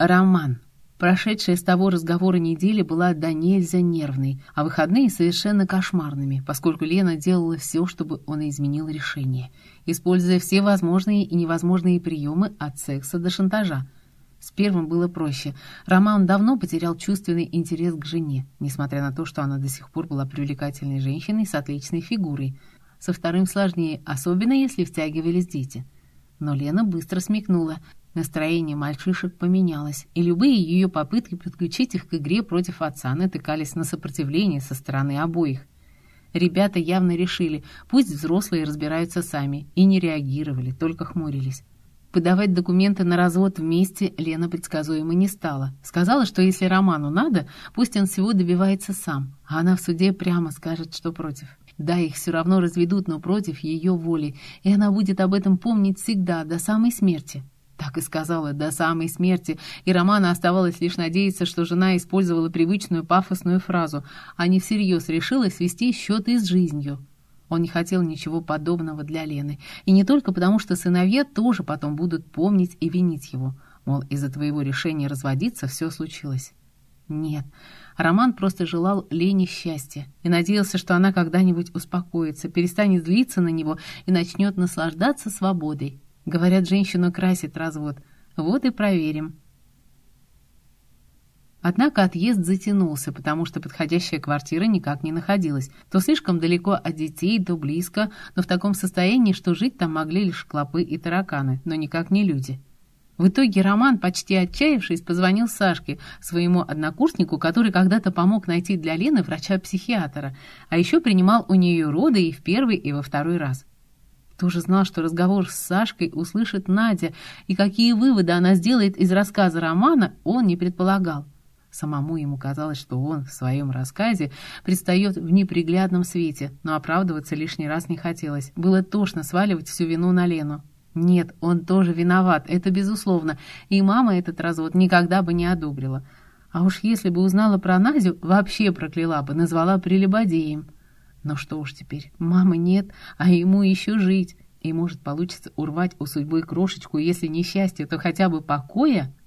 Роман. Прошедшая с того разговора неделя была до нельзя нервной, а выходные совершенно кошмарными, поскольку Лена делала все, чтобы он изменил решение, используя все возможные и невозможные приемы от секса до шантажа. С первым было проще. Роман давно потерял чувственный интерес к жене, несмотря на то, что она до сих пор была привлекательной женщиной с отличной фигурой. Со вторым сложнее, особенно если втягивались дети. Но Лена быстро смекнула. Настроение мальчишек поменялось, и любые ее попытки подключить их к игре против отца натыкались на сопротивление со стороны обоих. Ребята явно решили, пусть взрослые разбираются сами, и не реагировали, только хмурились. Подавать документы на развод вместе Лена предсказуемо не стала. Сказала, что если Роману надо, пусть он всего добивается сам, а она в суде прямо скажет, что против. Да, их все равно разведут, но против ее воли, и она будет об этом помнить всегда, до самой смерти. Так и сказала, до самой смерти, и Роману оставалось лишь надеяться, что жена использовала привычную пафосную фразу, а не всерьез решила свести счеты с жизнью. Он не хотел ничего подобного для Лены, и не только потому, что сыновья тоже потом будут помнить и винить его, мол, из-за твоего решения разводиться все случилось. Нет, Роман просто желал Лене счастья и надеялся, что она когда-нибудь успокоится, перестанет злиться на него и начнет наслаждаться свободой. Говорят, женщину красит развод. Вот и проверим. Однако отъезд затянулся, потому что подходящая квартира никак не находилась. То слишком далеко от детей, то близко, но в таком состоянии, что жить там могли лишь клопы и тараканы, но никак не люди. В итоге Роман, почти отчаявшись, позвонил Сашке, своему однокурснику, который когда-то помог найти для Лены врача-психиатра, а еще принимал у нее роды и в первый, и во второй раз. Тоже знал, что разговор с Сашкой услышит Надя, и какие выводы она сделает из рассказа Романа, он не предполагал. Самому ему казалось, что он в своем рассказе предстает в неприглядном свете, но оправдываться лишний раз не хотелось. Было тошно сваливать всю вину на Лену. Нет, он тоже виноват, это безусловно, и мама этот развод никогда бы не одобрила. А уж если бы узнала про Надю, вообще прокляла бы, назвала прелюбодеем. Но что уж теперь, мамы нет, а ему еще жить. И может получится урвать у судьбы крошечку, если не счастье, то хотя бы покоя.